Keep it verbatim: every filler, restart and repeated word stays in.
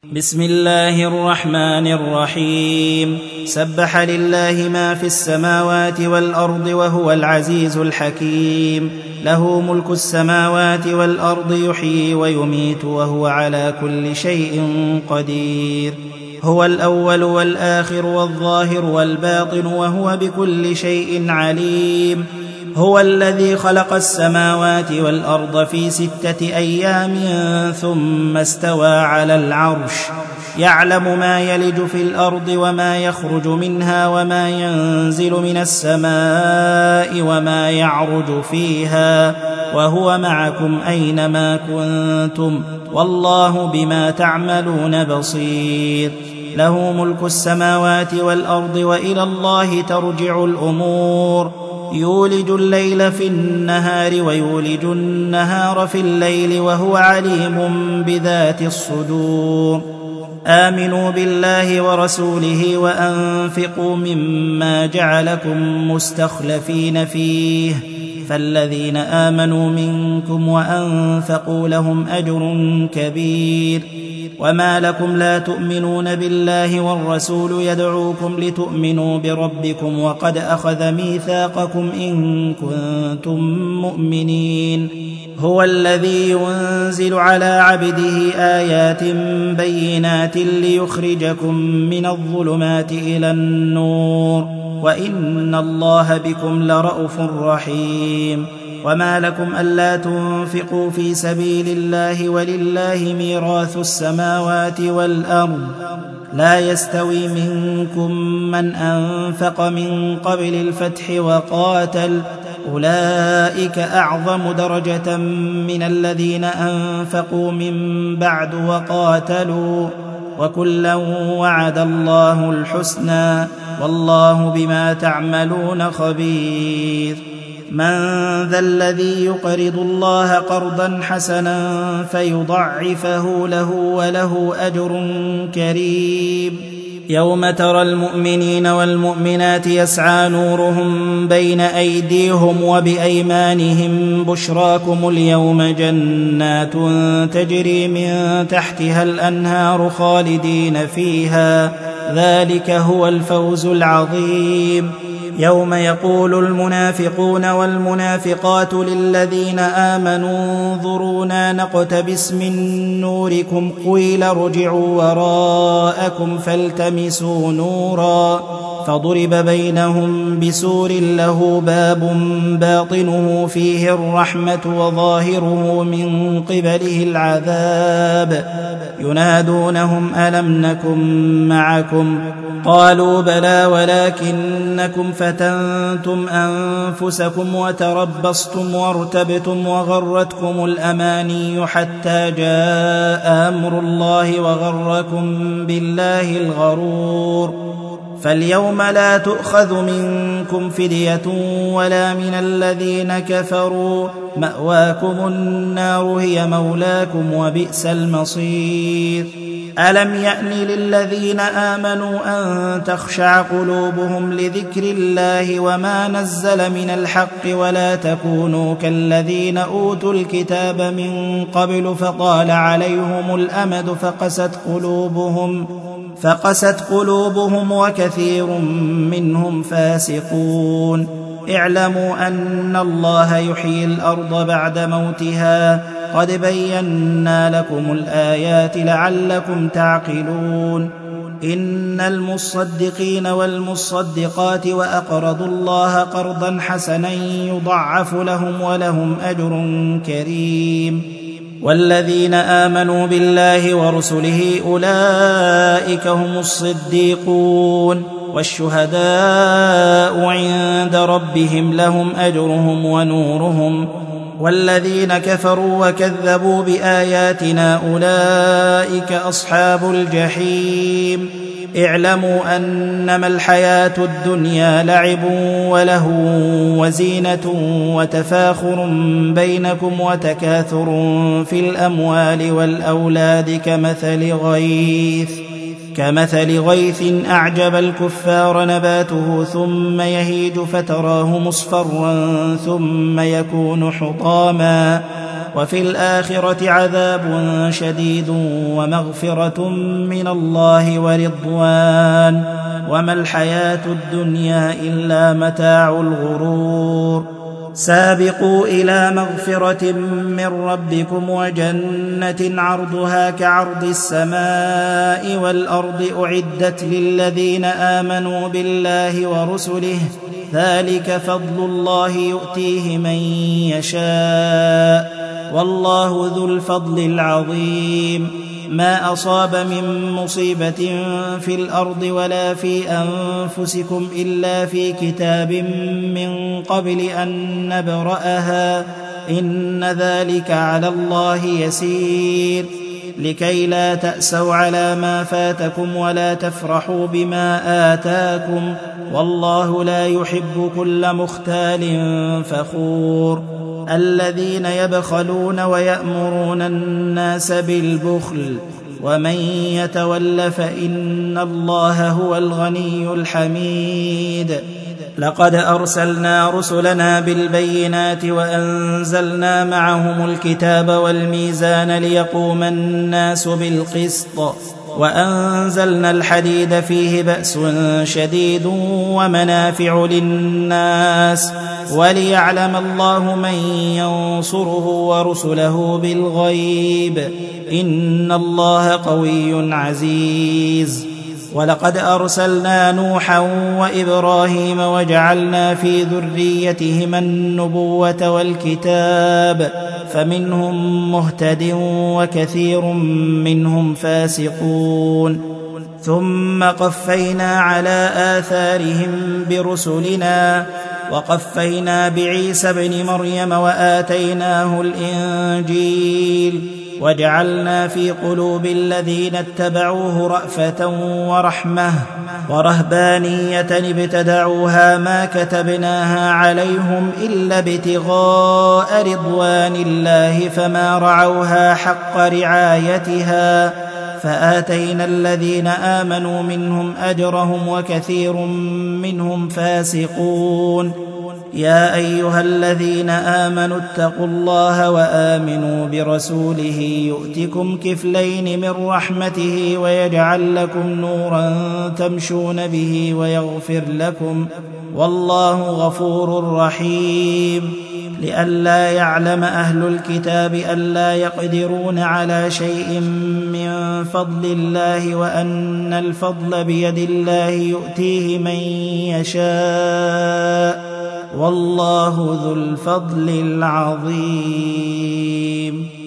بسم الله الرحمن الرحيم. سبح لله ما في السماوات والأرض وهو العزيز الحكيم. له ملك السماوات والأرض يحيي ويميت وهو على كل شيء قدير. هو الأول والآخر والظاهر والباطن وهو بكل شيء عليم. هو الذي خلق السماوات والأرض في ستة أيام ثم استوى على العرش، يعلم ما يلج في الأرض وما يخرج منها وما ينزل من السماء وما يعرج فيها، وهو معكم أينما كنتم والله بما تعملون بصير. له ملك السماوات والأرض وإلى الله ترجع الأمور. يولج الليل في النهار ويولج النهار في الليل وهو عليم بذات الصدور. آمنوا بالله ورسوله وأنفقوا مما جعلكم مستخلفين فيه، فالذين آمنوا منكم وأنفقوا لهم أجر كبير. وما لكم لا تؤمنون بالله والرسول يدعوكم لتؤمنوا بربكم وقد أخذ ميثاقكم إن كنتم مؤمنين. هو الذي ينزل على عبده آيات بينات ليخرجكم من الظلمات إلى النور، وإن الله بكم لرءوف رحيم. وما لكم ألا تنفقوا في سبيل الله ولله ميراث السماوات والأرض، لا يستوي منكم من أنفق من قبل الفتح وقاتل، أولئك أعظم درجة من الذين أنفقوا من بعد وقاتلوا، وكلا وعد الله الحسنى والله بما تعملون خبير. من ذا الذي يقرض الله قرضا حسنا فيضعفه له وله أجر كريم. يوم ترى المؤمنين والمؤمنات يسعى نورهم بين أيديهم وبأيمانهم بشراكم اليوم جنات تجري من تحتها الأنهار خالدين فيها، ذلك هو الفوز العظيم. يوم يقول المنافقون والمنافقات للذين آمنوا انظرونا نقتبس من نوركم قيل ارجعوا وراءكم فالتمسوا نورا، فضرب بينهم بسور له باب باطنه فيه الرحمة وظاهره من قبله العذاب. ينادونهم ألم نكن معكم؟ قالوا بلى ولكنكم فتنتم أنفسكم وتربصتم وارتبتم وغرتكم الأماني حتى جاء أمر الله وغركم بالله الغرور. فاليوم لا تؤخذ منكم فدية ولا من الذين كفروا، مأواكم النار هي مولاكم وبئس المصير. ألم يأن للذين آمنوا أن تخشع قلوبهم لذكر الله وما نزل من الحق ولا تكونوا كالذين أوتوا الكتاب من قبل فطال عليهم الأمد فقست قلوبهم فقست قلوبهم وكثير منهم فاسقون. اعلموا أن الله يحيي الأرض بعد موتها، قد بينا لكم الآيات لعلكم تعقلون. إن المصدقين والمصدقات وأقرضوا الله قرضا حسنا يضعف لهم ولهم أجر كريم. والذين آمنوا بالله ورسله أولئك هم الصديقون والشهداء عند ربهم لهم أجرهم ونورهم. والذين كفروا وكذبوا بآياتنا أولئك أصحاب الجحيم. اعلموا أنما الحياة الدنيا لعب ولهو وزينة وتفاخر بينكم وتكاثر في الأموال والأولاد كمثل غيث كمثل غيث أعجب الكفار نباته ثم يهيج فتراه مصفرا ثم يكون حطاما وفي الآخرة عذاب شديد ومغفرة من الله ورضوان، وما الحياة الدنيا إلا متاع الغرور. سابقوا إلى مغفرة من ربكم وجنة عرضها كعرض السماء والأرض أعدت للذين آمنوا بالله ورسله، ذلك فضل الله يؤتيه من يشاء، والله ذو الفضل العظيم. ما أصاب من مصيبة في الأرض ولا في أنفسكم إلا في كتاب من قبل أن نبرأها، إن ذلك على الله يسير، لكي لا تأسوا على ما فاتكم ولا تفرحوا بما آتاكم، والله لا يحب كل مختال فخور. الذين يبخلون ويأمرون الناس بالبخل، ومن يتول فإن الله هو الغني الحميد. لقد أرسلنا رسلنا بالبينات وأنزلنا معهم الكتاب والميزان ليقوم الناس بالقسط، وأنزلنا الحديد فيه بأس شديد ومنافع للناس، وليعلم الله من ينصره ورسله بالغيب، إن الله قوي عزيز. ولقد أرسلنا نوحا وإبراهيم وجعلنا في ذريتهما النبوة والكتاب، فمنهم مهتد وكثير منهم فاسقون. ثم قفينا على آثارهم برسلنا، وقفينا بعيسى ابن مريم وآتيناه الإنجيل، وجعلنا في قلوب الذين اتبعوه رأفة ورحمة، ورهبانية ابتدعوها ما كتبناها عليهم إلا ابتغاء رضوان الله، فما رعوها حق رعايتها، فآتينا الذين آمنوا منهم أجرهم وكثير منهم فاسقون. يا أيها الذين آمنوا اتقوا الله وآمنوا برسوله يؤتكم كفلين من رحمته ويجعل لكم نورا تمشون به ويغفر لكم، والله غفور رحيم. لئلا يعلم أهل الكتاب ألا يقدرون على شيء من فضل الله، وأن الفضل بيد الله يؤتيه من يشاء، والله ذو الفضل العظيم.